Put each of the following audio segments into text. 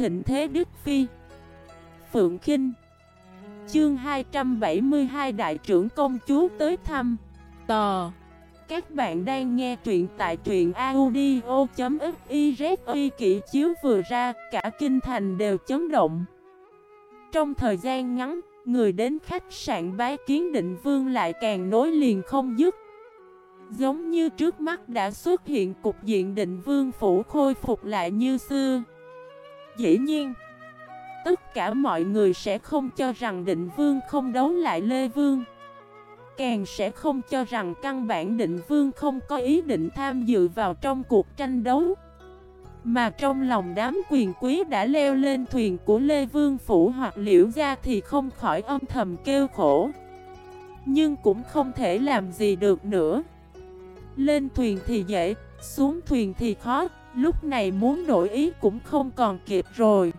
thịnh thế Đức Phi. Phượng Khinh. Chương 272 Đại trưởng công chúa tới thăm. Tò. Các bạn đang nghe truyện tại truyện audio.fiz. Kỷ chiếu vừa ra, cả kinh thành đều chấn động. Trong thời gian ngắn, người đến khách sạn bái kiến Định Vương lại càng nối liền không dứt. Giống như trước mắt đã xuất hiện cục diện Định Vương phủ khôi phục lại như xưa. Dĩ nhiên, tất cả mọi người sẽ không cho rằng Định Vương không đấu lại Lê Vương, càng sẽ không cho rằng căn bản Định Vương không có ý định tham dự vào trong cuộc tranh đấu. Mà trong lòng đám quyền quý đã leo lên thuyền của Lê Vương phủ hoặc Liễu gia thì không khỏi âm thầm kêu khổ. Nhưng cũng không thể làm gì được nữa. Lên thuyền thì dễ, xuống thuyền thì khó, lúc này muốn đổi ý cũng không còn kịp rồi.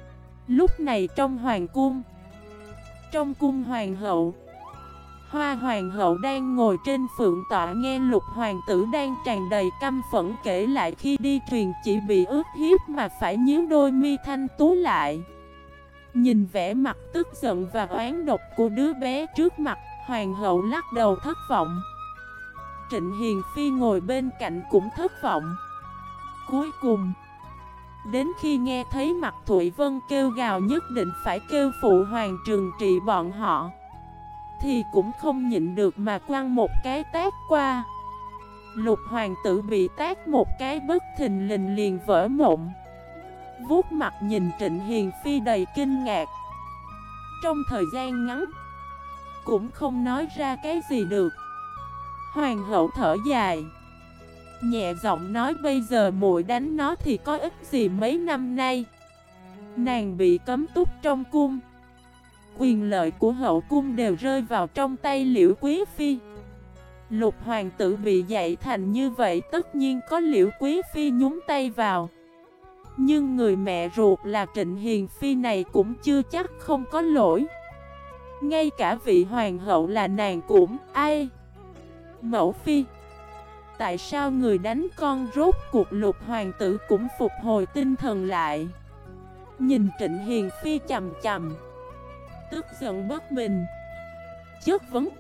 Lúc này trong hoàng cung, trong cung hoàng hậu, Hoa hoàng hậu đang ngồi trên phượng tọa nghe Lục hoàng tử đang tràn đầy căm phẫn kể lại khi đi thuyền chỉ bị ức hiếp mà phải nhíu đôi mi thanh tú lại. Nhìn vẻ mặt tức giận và oán độc của đứa bé trước mặt, hoàng hậu lắc đầu thất vọng. Trịnh Hiền Phi ngồi bên cạnh cũng thất vọng. Cuối cùng, đến khi nghe thấy Mạc Thụy Vân kêu gào nhất định phải kêu phụ hoàng trừng trị bọn họ, thì cũng không nhịn được mà quăng một cái tát qua. Lục hoàng tử bị tát một cái bất thình lình liền vỡ mộng. Vuốt mặt nhìn Trịnh Hiền Phi đầy kinh ngạc. Trong thời gian ngắn, cũng không nói ra cái gì được. Hoàng hậu thở dài, nhẹ giọng nói bây giờ muội đánh nó thì có ích gì mấy năm nay. Nàng bị cấm túc trong cung, quyền lợi của hậu cung đều rơi vào trong tay Liễu Quý Phi. Lục hoàng tử bị dạy thành như vậy tất nhiên có Liễu Quý Phi nhúng tay vào. Nhưng người mẹ ruột là Trịnh Hiền Phi này cũng chưa chắc không có lỗi. Ngay cả vị hoàng hậu là nàng cũng ai. Mẫu Phi, tại sao người đánh con rốt cuộc? Lục hoàng tử cũng phục hồi tinh thần lại, nhìn Trịnh Hiền Phi chằm chằm, tức giận bất bình, chất vấn.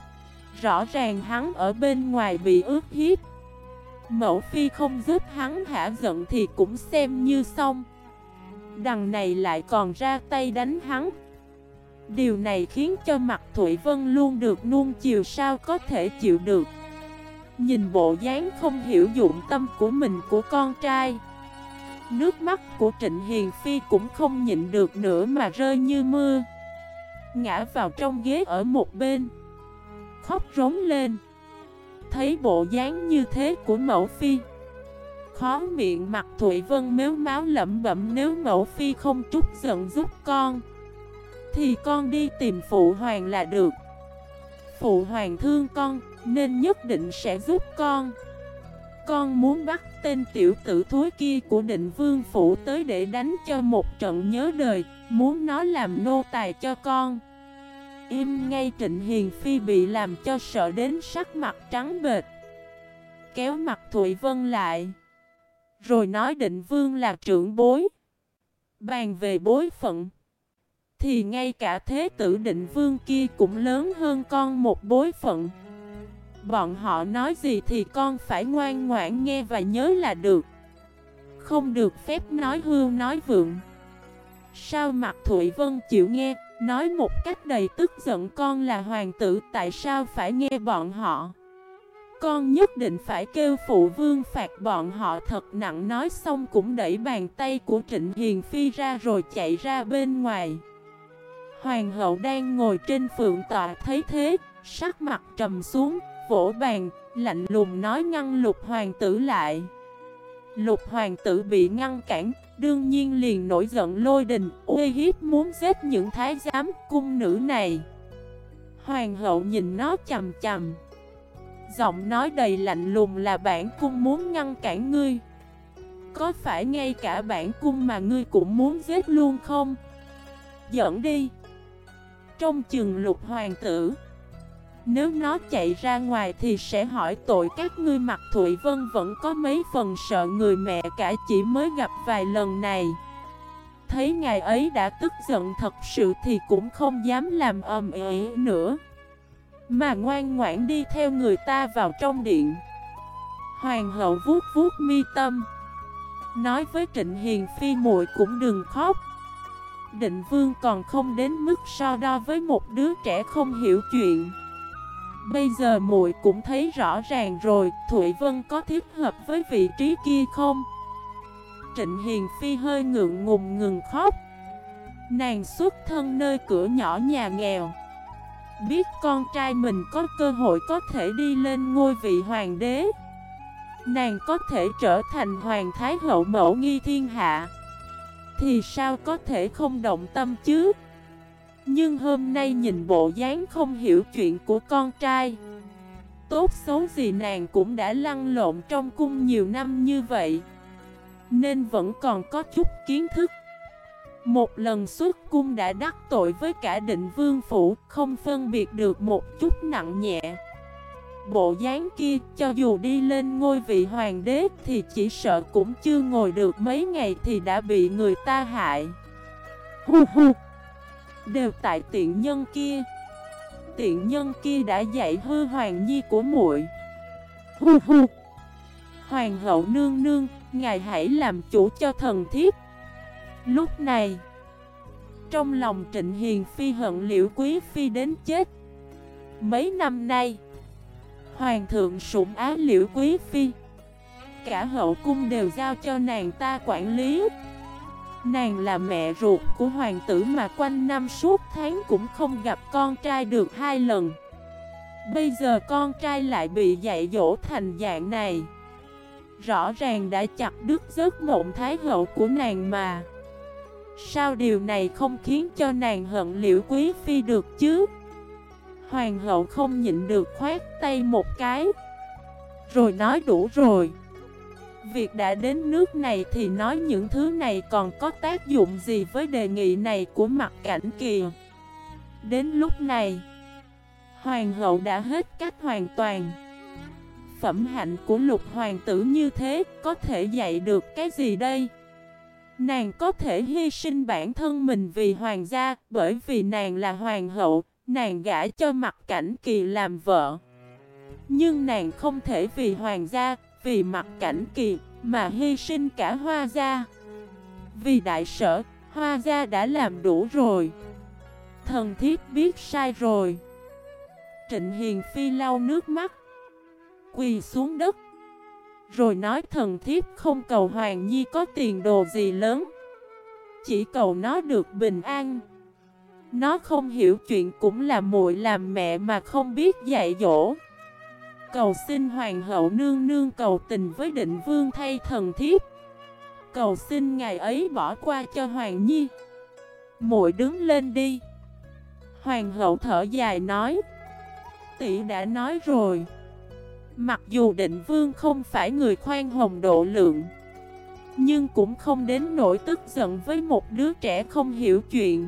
Rõ ràng hắn ở bên ngoài bị ức hiếp, Mẫu Phi không giúp hắn hả giận thì cũng xem như xong, đằng này lại còn ra tay đánh hắn. Điều này khiến cho Mạc Thụy Vân luôn được nuông chiều sao có thể chịu được. Nhìn bộ dáng không hiểu dụng tâm của mình của con trai, nước mắt của Trịnh Hiền Phi cũng không nhịn được nữa mà rơi như mưa, ngã vào trong ghế ở một bên, khóc rống lên. Thấy bộ dáng như thế của Mẫu Phi, khó miệng Mạc Thụy Vân mếu máo lẩm bẩm, nếu Mẫu Phi không trút giận giúp con thì con đi tìm phụ hoàng là được. Phụ hoàng thương con nên nhất định sẽ giúp con. Con muốn bắt tên tiểu tử thối kia của Định Vương phủ tới để đánh cho một trận nhớ đời, muốn nó làm nô tài cho con. Im ngay! Trịnh Hiền Phi bị làm cho sợ đến sắc mặt trắng bệch, kéo Mạc Thụy Vân lại, rồi nói Định Vương là trưởng bối. Bàn về bối phận thì ngay cả thế tử Định Vương kia cũng lớn hơn con một bối phận. Bọn họ nói gì thì con phải ngoan ngoãn nghe và nhớ là được, không được phép nói hưu nói vượng. Sao Mạc Thụy Vân chịu nghe, nói một cách đầy tức giận, con là hoàng tử, tại sao phải nghe bọn họ? Con nhất định phải kêu phụ vương phạt bọn họ thật nặng. Nói xong cũng đẩy bàn tay của Trịnh Hiền Phi ra rồi chạy ra bên ngoài. Hoàng hậu đang ngồi trên phượng tọa thấy thế, sắc mặt trầm xuống, vỗ bàn, lạnh lùng nói ngăn Lục hoàng tử lại. Lục hoàng tử bị ngăn cản, đương nhiên liền nổi giận lôi đình, uy hiếp muốn giết những thái giám cung nữ này. Hoàng hậu nhìn nó chằm chằm, giọng nói đầy lạnh lùng, là bản cung muốn ngăn cản ngươi. Có phải ngay cả bản cung mà ngươi cũng muốn giết luôn không? Dẫn đi! Trong chừng Lục hoàng tử, nếu nó chạy ra ngoài thì sẽ hỏi tội các ngươi. Mạc Thụy Vân vẫn có mấy phần sợ người mẹ cả chỉ mới gặp vài lần này. thấy ngài ấy đã tức giận thật sự thì cũng không dám làm ầm ĩ nữa, mà ngoan ngoãn đi theo người ta vào trong điện. Hoàng hậu vuốt vuốt mi tâm, nói với Trịnh Hiền Phi muội cũng đừng khóc. Định Vương còn không đến mức so đo với một đứa trẻ không hiểu chuyện. Bây giờ muội cũng thấy rõ ràng rồi, Thụy Vân có thích hợp với vị trí kia không? Trịnh Hiền Phi hơi ngượng ngùng ngừng khóc. Nàng xuất thân nơi cửa nhỏ nhà nghèo, biết con trai mình có cơ hội có thể đi lên ngôi vị hoàng đế, nàng có thể trở thành hoàng thái hậu mẫu nghi thiên hạ, thì sao có thể không động tâm chứ? Nhưng hôm nay nhìn bộ dáng không hiểu chuyện của con trai, tốt xấu gì nàng cũng đã lăn lộn trong cung nhiều năm như vậy, nên vẫn còn có chút kiến thức. Một lần xuất cung đã đắc tội với cả Định Vương phủ, không phân biệt được một chút nặng nhẹ. Bộ dáng kia, cho dù đi lên ngôi vị hoàng đế thì chỉ sợ cũng chưa ngồi được mấy ngày thì đã bị người ta hại. Hu hu. Đều tại tiện nhân kia. Tiện nhân kia đã dạy hư hoàng nhi của muội. Hu hu. Hoàng hậu nương nương, ngài hãy làm chủ cho thần thiếp. Lúc này, trong lòng Trịnh Hiền Phi hận Liễu Quý Phi đến chết. Mấy năm nay, hoàng thượng sủng ái Liễu Quý Phi, cả hậu cung đều giao cho nàng ta quản lý. Nàng là mẹ ruột của hoàng tử mà quanh năm suốt tháng cũng không gặp con trai được 2 lần. Bây giờ con trai lại bị dạy dỗ thành dạng này, rõ ràng đã chặt đứt giấc mộng thái hậu của nàng mà. Sao điều này không khiến cho nàng hận Liễu Quý Phi được chứ? Hoàng hậu không nhịn được khoát tay một cái, rồi nói đủ rồi. Việc đã đến nước này thì nói những thứ này còn có tác dụng gì với đề nghị này của Mặc Cảnh Kỳ. Đến lúc này, hoàng hậu đã hết cách hoàn toàn. Phẩm hạnh của lục hoàng tử như thế có thể dạy được cái gì đây? Nàng có thể hy sinh bản thân mình vì hoàng gia, bởi vì nàng là hoàng hậu, nàng gả cho Mặc Cảnh Kỳ làm vợ. Nhưng nàng không thể vì hoàng gia, vì Mặc Cảnh Kỳ mà hy sinh cả Hoa gia. Vì đại sở, Hoa gia đã làm đủ rồi. Thần thiếp biết sai rồi. Trịnh Hiền Phi lau nước mắt, quỳ xuống đất, rồi nói thần thiếp không cầu Hoàng Nhi có tiền đồ gì lớn, chỉ cầu nó được bình an. Nó không hiểu chuyện cũng là muội làm mẹ mà không biết dạy dỗ. Cầu xin hoàng hậu nương nương cầu tình với Định Vương thay thần thiếp. Cầu xin ngài ấy bỏ qua cho Hoàng Nhi. Muội đứng lên đi. Hoàng hậu thở dài nói, tỷ đã nói rồi. Mặc dù Định Vương không phải người khoan hồng độ lượng, nhưng cũng không đến nỗi tức giận với một đứa trẻ không hiểu chuyện.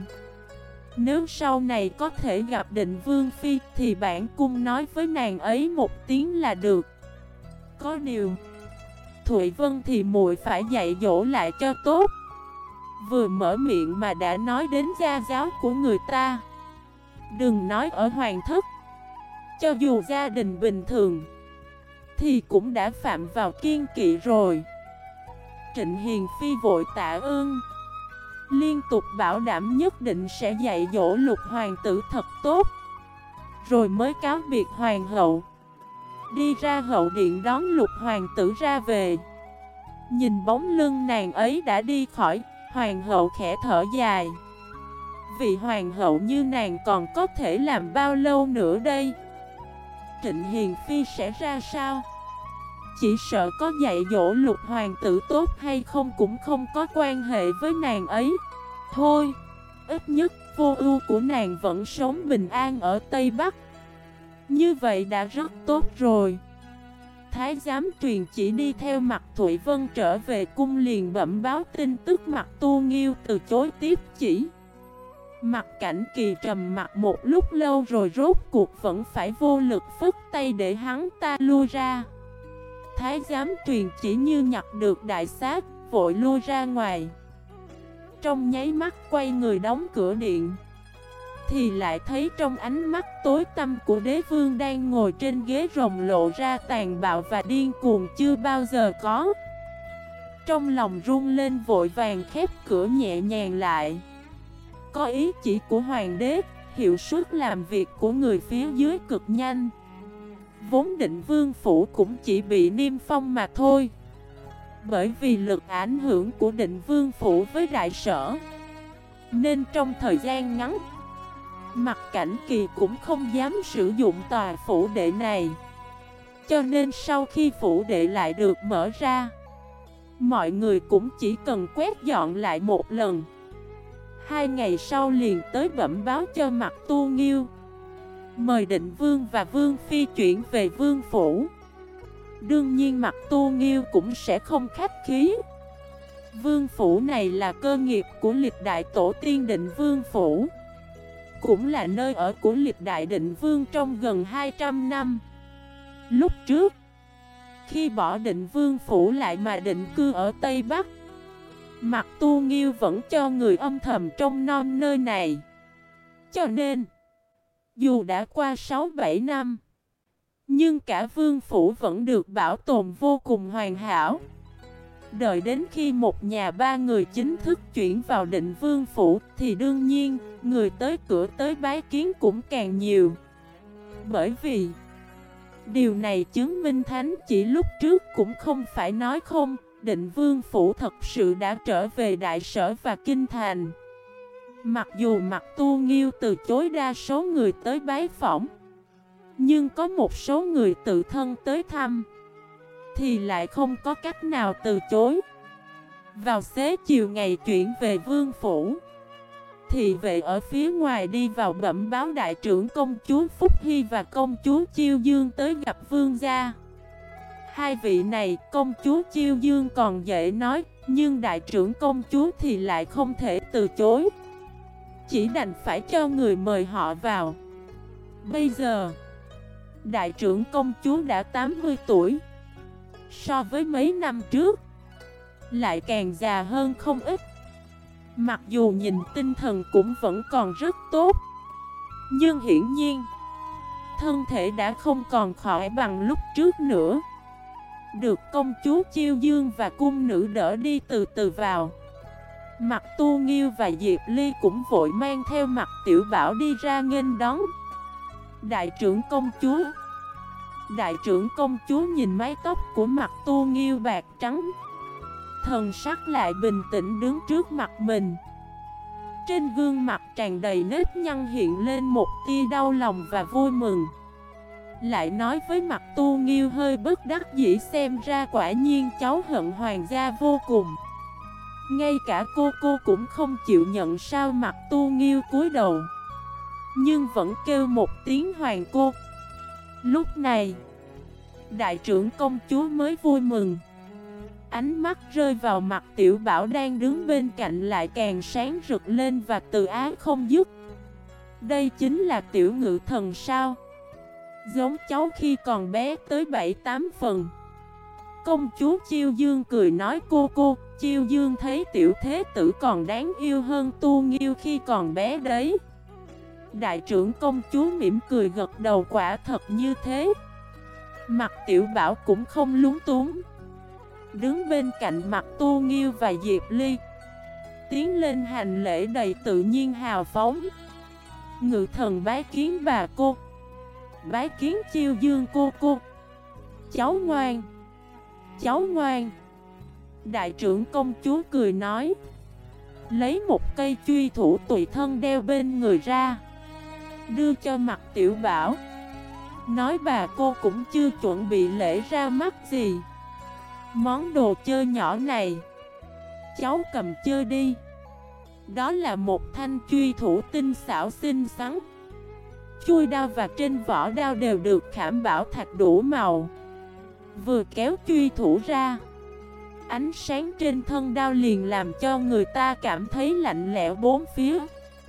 Nếu sau này có thể gặp Định Vương Phi thì bản cung nói với nàng ấy một tiếng là được. Có điều, Thụy Vân thì muội phải dạy dỗ lại cho tốt. Vừa mở miệng mà đã nói đến gia giáo của người ta. Đừng nói ở hoàng thất, cho dù gia đình bình thường thì cũng đã phạm vào kiêng kỵ rồi. Trịnh Hiền Phi vội tạ ơn, liên tục bảo đảm nhất định sẽ dạy dỗ lục hoàng tử thật tốt, rồi mới cáo biệt hoàng hậu, đi ra hậu điện đón lục hoàng tử ra về. Nhìn bóng lưng nàng ấy đã đi khỏi, hoàng hậu khẽ thở dài. Vị hoàng hậu như nàng còn có thể làm bao lâu nữa đây? Trịnh Hiền Phi sẽ ra sao? Chỉ sợ có dạy dỗ lục hoàng tử tốt hay không cũng không có quan hệ với nàng ấy. Thôi, ít nhất vô ưu của nàng vẫn sống bình an ở Tây Bắc. Như vậy đã rất tốt rồi. Thái giám truyền chỉ đi theo Mặc Thụy Vân trở về cung liền bẩm báo tin tức Mặc Tu Nghiêu từ chối tiếp chỉ. Mặc Cảnh Kỳ trầm mặt một lúc lâu rồi rốt cuộc vẫn phải vô lực phất tay để hắn ta lui ra. Thái giám truyền chỉ như nhặt được đại sát, vội lui ra ngoài. trong nháy mắt quay người đóng cửa điện, thì lại thấy trong ánh mắt tối tăm của đế vương đang ngồi trên ghế rồng lộ ra tàn bạo và điên cuồng chưa bao giờ có. Trong lòng run lên vội vàng khép cửa nhẹ nhàng lại. Có ý chỉ của hoàng đế, hiệu suất làm việc của người phía dưới cực nhanh. Vốn Định Vương phủ cũng chỉ bị niêm phong mà thôi. Bởi vì lực ảnh hưởng của Định Vương phủ với đại sở, nên trong thời gian ngắn, Mặc Cảnh Kỳ cũng không dám sử dụng tòa phủ đệ này. Cho nên sau khi phủ đệ lại được mở ra, mọi người cũng chỉ cần quét dọn lại một lần. 2 ngày sau liền tới bẩm báo cho Mặc Tu Nghiêu, mời Định Vương và Vương Phi chuyển về Vương phủ. Đương nhiên Mặc Tu Nghiêu cũng sẽ không khách khí. Vương phủ này là cơ nghiệp của lịch đại tổ tiên Định Vương phủ, cũng là nơi ở của lịch đại Định Vương trong gần 200 năm. Lúc trước, khi bỏ Định Vương phủ lại mà định cư ở Tây Bắc, Mặc Tu Nghiêu vẫn cho người âm thầm trông nom nơi này. Cho nên, dù đã qua 6-7 năm, nhưng cả vương phủ vẫn được bảo tồn vô cùng hoàn hảo. Đợi đến khi một nhà 3 người chính thức chuyển vào Định Vương phủ thì đương nhiên, người tới cửa tới bái kiến cũng càng nhiều. Bởi vì điều này chứng minh Thánh chỉ lúc trước cũng không phải nói không, Định Vương phủ thật sự đã trở về đại sở và kinh thành. Mặc dù Mặc Tu Nghiêu từ chối đa số người tới bái phỏng, nhưng có một số người tự thân tới thăm thì lại không có cách nào từ chối. Vào xế chiều ngày chuyển về vương phủ, thị vệ ở phía ngoài đi vào bẩm báo đại trưởng công chúa Phúc Hy và công chúa Chiêu Dương tới gặp vương gia. Hai vị này, công chúa Chiêu Dương còn dễ nói, nhưng đại trưởng công chúa thì lại không thể từ chối, chỉ đành phải cho người mời họ vào. Bây giờ, đại trưởng công chúa đã 80 tuổi, so với mấy năm trước lại càng già hơn không ít. Mặc dù nhìn tinh thần cũng vẫn còn rất tốt, nhưng hiển nhiên thân thể đã không còn khỏi bằng lúc trước nữa. Được công chúa Chiêu Dương và cung nữ đỡ đi từ từ vào. Mặc Tu Nghiêu và Diệp Ly cũng vội mang theo Mặc Tiểu Bảo đi ra nghênh đón. Đại trưởng công chúa. Đại trưởng công chúa nhìn mái tóc của Mặc Tu Nghiêu bạc trắng, thần sắc lại bình tĩnh đứng trước mặt mình. Trên gương mặt tràn đầy nếp nhăn hiện lên một tia đau lòng và vui mừng. Lại nói với Mặc Tu Nghiêu hơi bất đắc dĩ, xem ra quả nhiên cháu hận hoàng gia vô cùng. Ngay cả cô cũng không chịu nhận sao. Mặc Tu Nghiêu cúi đầu, nhưng vẫn kêu một tiếng hoàng cô. Lúc này, đại trưởng công chúa mới vui mừng. Ánh mắt rơi vào Mặc Tiểu Bảo đang đứng bên cạnh lại càng sáng rực lên và từ ái không dứt. Đây chính là Tiểu Ngự Thần sao? Giống cháu khi còn bé tới 7-8 phần. Công chúa Chiêu Dương cười nói cô, Chiêu Dương thấy tiểu thế tử còn đáng yêu hơn Tu Nghiêu khi còn bé đấy. Đại trưởng công chúa mỉm cười gật đầu, quả thật như thế. Mặc Tiểu Bảo cũng không lúng túng, đứng bên cạnh Mặc Tu Nghiêu và Diệp Ly, tiến lên hành lễ đầy tự nhiên hào phóng. Ngự thần bái kiến bà cô. Bái kiến Chiêu Dương cô. Cháu ngoan, cháu ngoan. Đại trưởng công chúa cười nói, lấy một cây truy thủ tùy thân đeo bên người ra, đưa cho Mặc Tiểu Bảo, nói bà cô cũng chưa chuẩn bị lễ ra mắt gì. Món đồ chơi nhỏ này, cháu cầm chơi đi. Đó là một thanh truy thủ tinh xảo xinh xắn. Chuôi đao và trên vỏ đao đều được khảm bảo thạch đủ màu. Vừa kéo truy thủ ra, ánh sáng trên thân đao liền làm cho người ta cảm thấy lạnh lẽo bốn phía.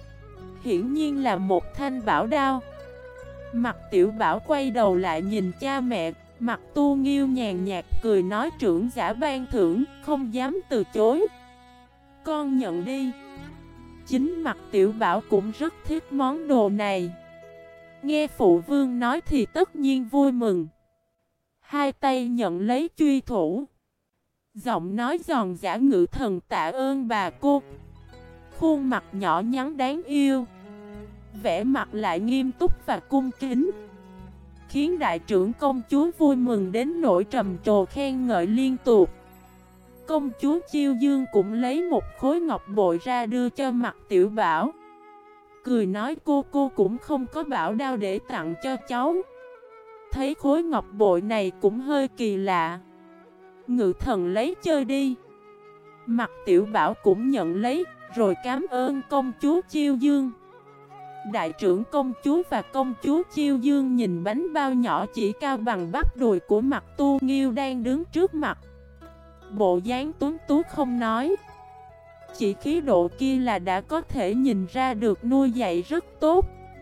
Hiển nhiên là một thanh bảo đao. Mặc Tiểu Bảo quay đầu lại nhìn cha mẹ. Mặc Tu Nghiêu nhàn nhạt cười nói, trưởng giả ban thưởng, không dám từ chối. Con nhận đi. Chính Mặc Tiểu Bảo cũng rất thích món đồ này. Nghe phụ vương nói thì tất nhiên vui mừng. Hai tay nhận lấy truy thủ. Giọng nói giòn giã ngự thần tạ ơn bà cô. Khuôn mặt nhỏ nhắn đáng yêu, vẻ mặt lại nghiêm túc và cung kính, khiến đại trưởng công chúa vui mừng đến nỗi trầm trồ khen ngợi liên tục. Công chúa Chiêu Dương cũng lấy một khối ngọc bội ra đưa cho Mặc Tiểu Bảo, cười nói cô cũng không có bảo đao để tặng cho cháu. Thấy khối ngọc bội này cũng hơi kỳ lạ. Ngự thần lấy chơi đi. Mặc Tiểu Bảo cũng nhận lấy, rồi cảm ơn công chúa Chiêu Dương. Đại trưởng công chúa và công chúa Chiêu Dương nhìn bánh bao nhỏ chỉ cao bằng bắp đùi của Mặc Tu Nghiêu đang đứng trước mặt. Bộ dáng tuấn tú không nói, chỉ khí độ kia là đã có thể nhìn ra được nuôi dạy rất tốt.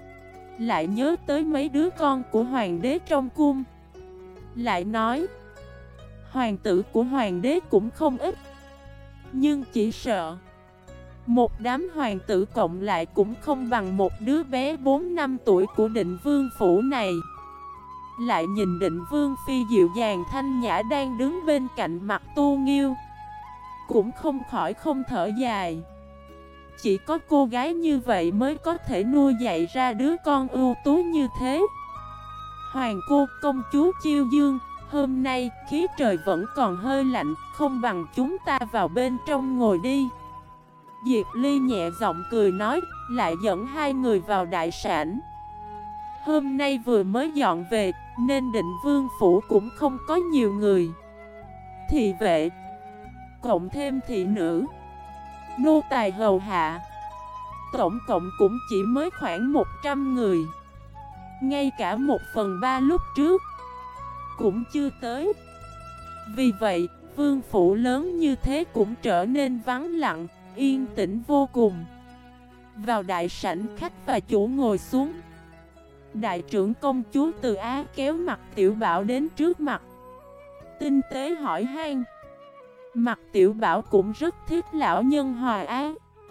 Lại nhớ tới mấy đứa con của hoàng đế trong cung, lại nói hoàng tử của hoàng đế cũng không ít, nhưng chỉ sợ một đám hoàng tử cộng lại cũng không bằng một đứa bé 4 năm tuổi của Định Vương phủ này. Lại nhìn Định Vương phi dịu dàng thanh nhã đang đứng bên cạnh Mặc Tu Nghiêu, cũng không khỏi không thở dài. Chỉ có cô gái như vậy mới có thể nuôi dạy ra đứa con ưu tú như thế. Hoàng cô, công chúa Chiêu Dương, hôm nay khí trời vẫn còn hơi lạnh, không bằng chúng ta vào bên trong ngồi đi. Diệp Ly nhẹ giọng cười nói, lại dẫn hai người vào đại sảnh. Hôm nay vừa mới dọn về, nên Định Vương phủ cũng không có nhiều người. Thị vệ, cộng thêm thị nữ, nô tài hầu hạ, tổng cộng cũng chỉ mới khoảng 100 người. Ngay cả 1/3 lúc trước cũng chưa tới. Vì vậy, vương phủ lớn như thế cũng trở nên vắng lặng, yên tĩnh vô cùng. Vào đại sảnh, khách và chủ ngồi xuống. Đại trưởng công chúa Từ Á kéo Mặc Tiểu Bảo đến trước mặt, tinh tế hỏi han. Mặc Tiểu Bảo cũng rất thích lão nhân hòa ái,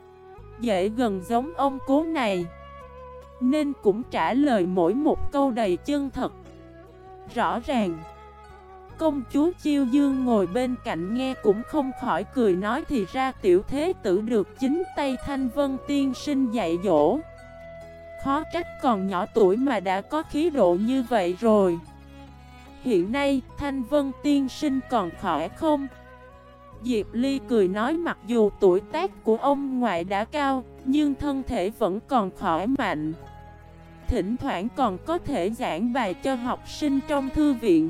dễ gần giống ông cố này, nên cũng trả lời mỗi một câu đầy chân thật, rõ ràng. Công chúa Chiêu Dương ngồi bên cạnh nghe cũng không khỏi cười nói, thì ra tiểu thế tử được chính tay Thanh Vân tiên sinh dạy dỗ. Khó trách còn nhỏ tuổi mà đã có khí độ như vậy rồi. Hiện nay Thanh Vân tiên sinh còn khỏe không? Diệp Ly cười nói, mặc dù tuổi tác của ông ngoại đã cao, nhưng thân thể vẫn còn khỏe mạnh. Thỉnh thoảng còn có thể giảng bài cho học sinh trong thư viện.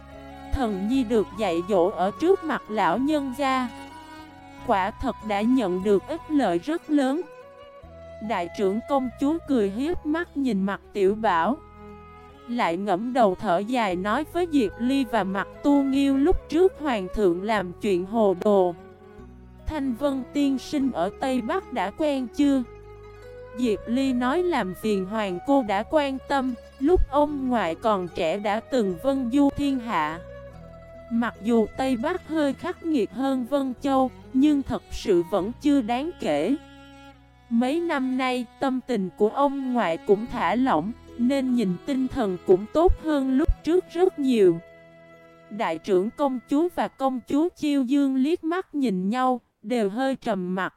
Thần nhi được dạy dỗ ở trước mặt lão nhân gia, quả thật đã nhận được ích lợi rất lớn. Đại trưởng công chúa cười hiếp mắt nhìn Mặc Tiểu Bảo, lại ngẫm đầu thở dài nói với Diệp Ly và Mặc Tu Nghiêu, lúc trước hoàng thượng làm chuyện hồ đồ. Thanh Vân tiên sinh ở Tây Bắc đã quen chưa? Diệp Ly nói, làm phiền hoàng cô đã quan tâm, lúc ông ngoại còn trẻ đã từng vân du thiên hạ. Mặc dù Tây Bắc hơi khắc nghiệt hơn Vân Châu, nhưng thật sự vẫn chưa đáng kể. Mấy năm nay, tâm tình của ông ngoại cũng thả lỏng, nên nhìn tinh thần cũng tốt hơn lúc trước rất nhiều. Đại trưởng công chúa và công chúa Chiêu Dương liếc mắt nhìn nhau, đều hơi trầm mặt.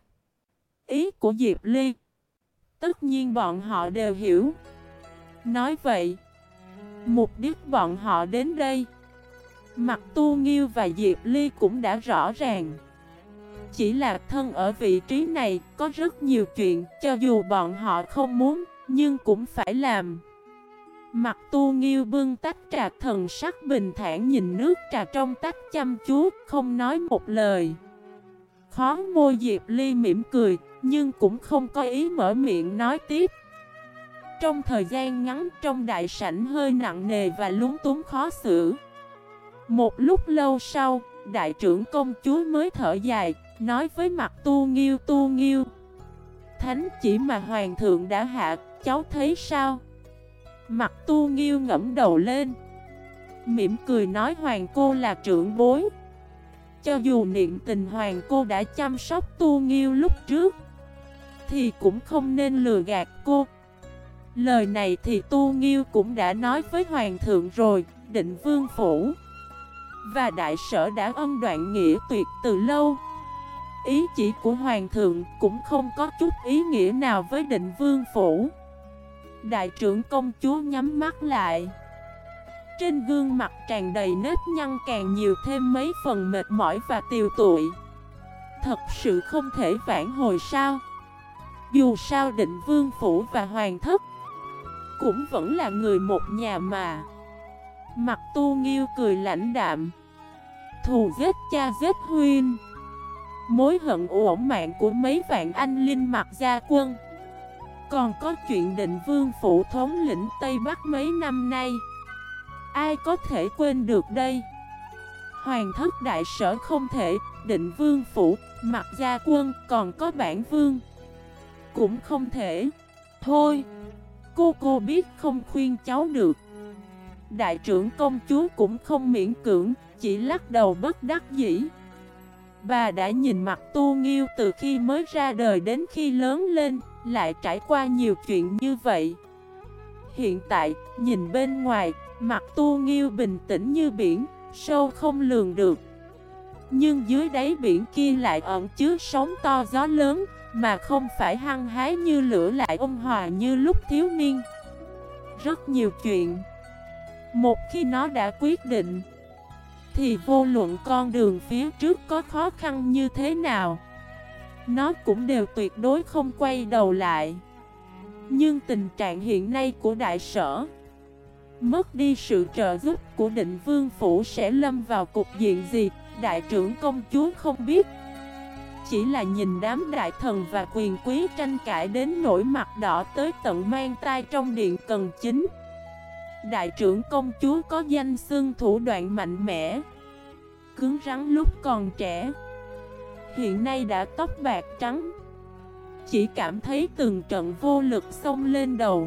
Ý của Diệp Ly, tất nhiên bọn họ đều hiểu. Nói vậy, mục đích bọn họ đến đây, Mặc Tu Nghiêu và Diệp Ly cũng đã rõ ràng. Chỉ là thân ở vị trí này, có rất nhiều chuyện, cho dù bọn họ không muốn, nhưng cũng phải làm. Mặc Tu Nghiêu bưng tách trà, thần sắc bình thản nhìn nước trà trong tách chăm chú, không nói một lời. Khó môi Diệp Ly mỉm cười, nhưng cũng không có ý mở miệng nói tiếp. Trong thời gian ngắn, trong đại sảnh hơi nặng nề và lúng túng khó xử. Một lúc lâu sau, đại trưởng công chúa mới thở dài, nói với Mặc Tu Nghiêu, thánh chỉ mà hoàng thượng đã hạ, cháu thấy sao? Mặc Tu Nghiêu ngẫm đầu lên, mỉm cười nói, hoàng cô là trưởng bối, Cho dù niệm tình hoàng cô đã chăm sóc Tu Nghiêu lúc trước, thì cũng không nên lừa gạt cô. Lời này thì Tu Nghiêu cũng đã nói với hoàng thượng rồi. Định Vương Phủ và đại sở đã ân đoạn nghĩa tuyệt từ lâu. Ý chỉ của hoàng thượng cũng không có chút ý nghĩa nào với Định Vương Phủ. Đại trưởng công chúa nhắm mắt lại. Trên gương mặt tràn đầy nếp nhăn càng nhiều thêm mấy phần mệt mỏi và tiều tụy. Thật sự không thể vãn hồi sao? Dù sao Định Vương Phủ và hoàng thất cũng vẫn là người một nhà mà. Mặt Tu Nghiêu cười lãnh đạm. Thù giết cha giết huynh, mối hận uổng mạng của mấy vạn anh linh Mặc gia quân, còn có chuyện Định Vương Phủ thống lĩnh Tây Bắc mấy năm nay, ai có thể quên được đây? Hoàng thất đại sở không thể, Định Vương Phủ, Mặc gia quân, còn có bản vương cũng không thể. Thôi, cô biết không khuyên cháu được. Đại trưởng công chúa cũng không miễn cưỡng, chỉ lắc đầu bất đắc dĩ. Bà đã nhìn mặt Tu Nghiêu từ khi mới ra đời đến khi lớn lên, lại trải qua nhiều chuyện như vậy. Hiện tại, nhìn bên ngoài, mặt Tu Nghiêu bình tĩnh như biển, sâu không lường được. Nhưng dưới đáy biển kia lại ẩn chứa sóng to gió lớn, mà không phải hăng hái như lửa, lại ôn hòa như lúc thiếu niên. Rất nhiều chuyện, một khi nó đã quyết định, thì vô luận con đường phía trước có khó khăn như thế nào, nó cũng đều tuyệt đối không quay đầu lại. Nhưng tình trạng hiện nay của đại sở, mất đi sự trợ giúp của Định Vương Phủ sẽ lâm vào cục diện gì, đại trưởng công chúa không biết. Chỉ là nhìn đám đại thần và quyền quý tranh cãi đến nỗi mặt đỏ tới tận mang tai trong điện Cần Chính. Đại trưởng công chúa có danh xưng thủ đoạn mạnh mẽ, cứng rắn lúc còn trẻ, hiện nay đã tóc bạc trắng, chỉ cảm thấy từng trận vô lực xông lên đầu.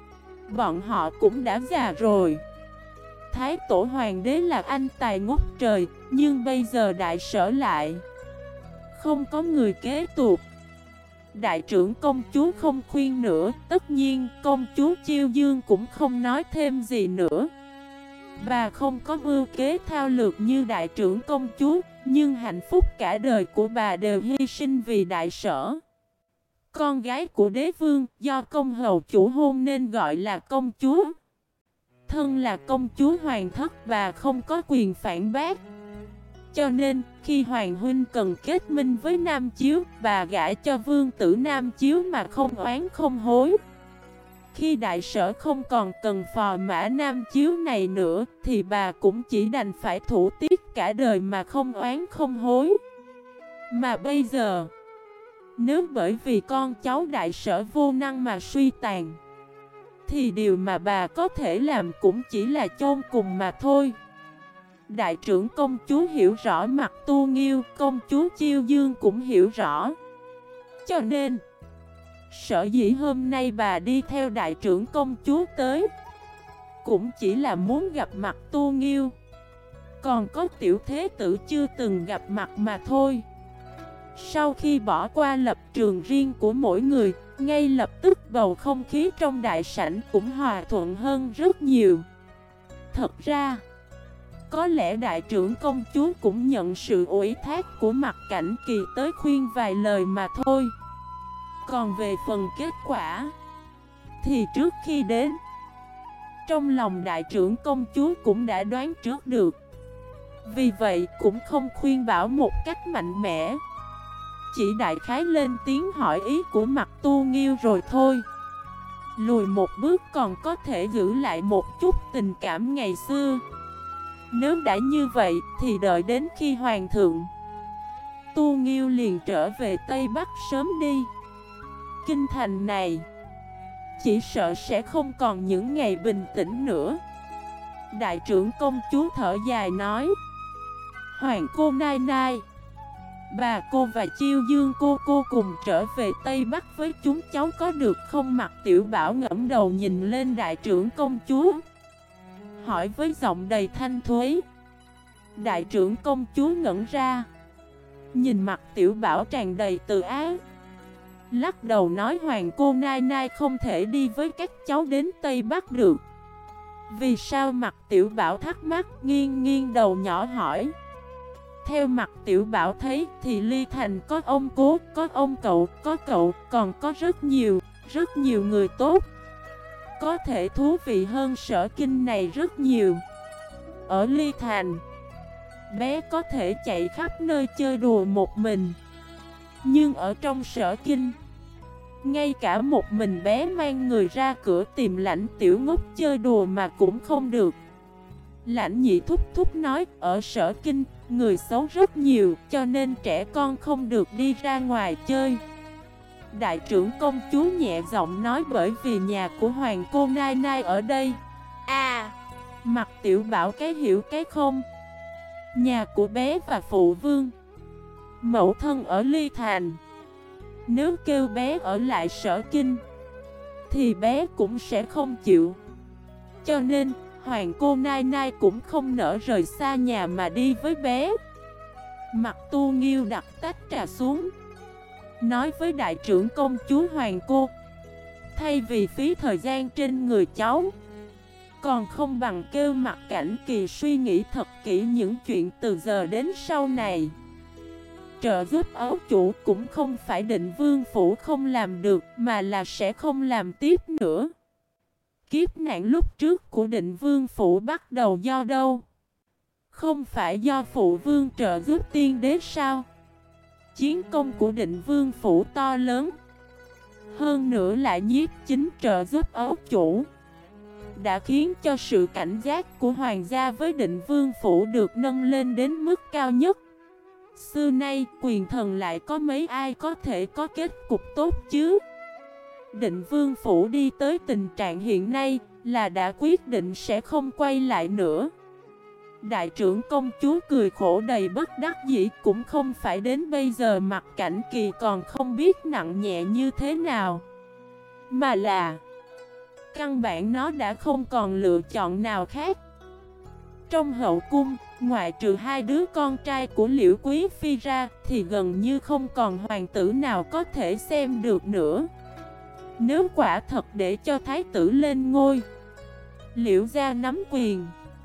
Bọn họ cũng đã già rồi. Thái tổ hoàng đế là anh tài ngút trời, nhưng bây giờ đại sở lại không có người kế tục. Đại trưởng công chúa không khuyên nữa, tất nhiên công chúa Chiêu Dương cũng không nói thêm gì nữa. Bà không có mưu kế thao lược như đại trưởng công chúa, nhưng hạnh phúc cả đời của bà đều hy sinh vì đại sở. Con gái của đế vương do công hầu chủ hôn nên gọi là công chúa. Thân là công chúa hoàng thất, bà không có quyền phản bác. Cho nên, khi Hoàng huynh cần kết minh với Nam Chiếu, bà gả cho vương tử Nam Chiếu mà không oán không hối. Khi đại sở không còn cần phò mã Nam Chiếu này nữa, thì bà cũng chỉ đành phải thủ tiết cả đời mà không oán không hối. Mà bây giờ, nếu bởi vì con cháu đại sở vô năng mà suy tàn, thì điều mà bà có thể làm cũng chỉ là chôn cùng mà thôi. Đại trưởng công chúa hiểu rõ mặt Tu Nghiêu, công chúa Chiêu Dương cũng hiểu rõ. Cho nên, sở dĩ hôm nay bà đi theo đại trưởng công chúa tới, cũng chỉ là muốn gặp mặt Tu Nghiêu. Còn có tiểu thế tử chưa từng gặp mặt mà thôi. Sau khi bỏ qua lập trường riêng của mỗi người, ngay lập tức bầu không khí trong đại sảnh cũng hòa thuận hơn rất nhiều. Thật ra, có lẽ đại trưởng công chúa cũng nhận sự ủy thác của Mặc Cảnh Kỳ tới khuyên vài lời mà thôi. Còn về phần kết quả, thì trước khi đến, trong lòng đại trưởng công chúa cũng đã đoán trước được. Vì vậy cũng không khuyên bảo một cách mạnh mẽ, chỉ đại khái lên tiếng hỏi ý của Mặc Tu Nghiêu rồi thôi. Lùi một bước còn có thể giữ lại một chút tình cảm ngày xưa. Nếu đã như vậy thì đợi đến khi hoàng thượng, Tu Nghiêu liền trở về Tây Bắc sớm đi. Kinh thành này chỉ sợ sẽ không còn những ngày bình tĩnh nữa. Đại trưởng công chúa thở dài nói: Hoàng cô nai nai, bà cô và Chiêu Dương cô cùng trở về Tây Bắc với chúng cháu có được không? Mặt Tiểu Bảo ngẫm đầu nhìn lên đại trưởng công chúa, hỏi với giọng đầy thanh thuế. Đại trưởng công chúa ngẩn ra, nhìn mặt Tiểu Bảo tràn đầy từ ái, lắc đầu nói hoàng cô nai nai không thể đi với các cháu đến Tây Bắc được. Vì sao? Mặt Tiểu Bảo thắc mắc, nghiêng nghiêng đầu nhỏ hỏi. Theo mặt Tiểu Bảo thấy thì Ly Thành có ông cố, có ông cậu, có cậu, còn có rất nhiều người tốt. Có thể thú vị hơn Sở Kinh này rất nhiều. Ở Ly Thành, bé có thể chạy khắp nơi chơi đùa một mình. Nhưng ở trong Sở Kinh, ngay cả một mình bé mang người ra cửa tìm Lãnh Tiểu Ngốc chơi đùa mà cũng không được. Lãnh Nhị thúc thúc nói, ở Sở Kinh, người xấu rất nhiều, cho nên trẻ con không được đi ra ngoài chơi. Đại trưởng công chúa nhẹ giọng nói, bởi vì nhà của hoàng cô nai nai ở đây. Mặt Tiểu Bảo cái hiểu cái không. Nhà của bé và phụ vương, mẫu thân ở Ly Thành. Nếu kêu bé ở lại Sở Kinh thì bé cũng sẽ không chịu. Cho nên hoàng cô nai nai cũng không nỡ rời xa nhà mà đi với bé. Mặt Tu Nghiêu đặt tách trà xuống, nói với đại trưởng công chúa hoàng cô, thay vì phí thời gian trên người cháu, còn không bằng kêu Mặt Cảnh Kỳ suy nghĩ thật kỹ những chuyện từ giờ đến sau này. Trợ giúp ấu chủ cũng không phải Định Vương Phủ không làm được, mà là sẽ không làm tiếp nữa. Kiếp nạn lúc trước của Định Vương Phủ bắt đầu do đâu? Không phải do phụ vương trợ giúp tiên đế sao? Chiến công của Định Vương Phủ to lớn, hơn nữa lại nhiếp chính trợ giúp ấu chủ, đã khiến cho sự cảnh giác của hoàng gia với Định Vương Phủ được nâng lên đến mức cao nhất. Xưa nay quyền thần lại có mấy ai có thể có kết cục tốt chứ? Định Vương Phủ đi tới tình trạng hiện nay là đã quyết định sẽ không quay lại nữa. Đại trưởng công chúa cười khổ đầy bất đắc dĩ, cũng không phải đến bây giờ Mặt Cảnh Kỳ còn không biết nặng nhẹ như thế nào, mà là căn bản nó đã không còn lựa chọn nào khác. Trong hậu cung, ngoại trừ hai đứa con trai của Liễu Quý Phi ra thì gần như không còn hoàng tử nào có thể xem được nữa. Nếu quả thật để cho thái tử lên ngôi, Liễu gia nắm quyền,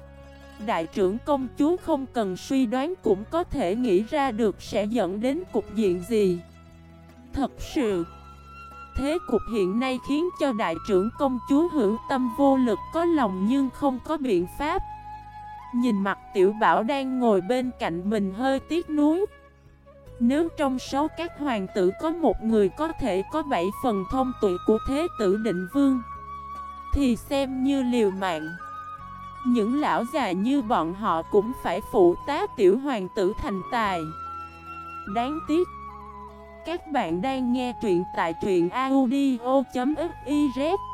đại trưởng công chúa không cần suy đoán cũng có thể nghĩ ra được sẽ dẫn đến cục diện gì. Thật sự, thế cục hiện nay khiến cho đại trưởng công chúa hữu tâm vô lực, có lòng nhưng không có biện pháp. Nhìn mặt Tiểu Bảo đang ngồi bên cạnh mình hơi tiếc nuối. Nếu trong số các hoàng tử có một người có thể có 7 phần thông tuệ của thế tử Định Vương thì xem như liều mạng. Những lão già như bọn họ cũng phải phụ tá tiểu hoàng tử thành tài. Đáng tiếc, các bạn đang nghe truyện tại truyện audio.fif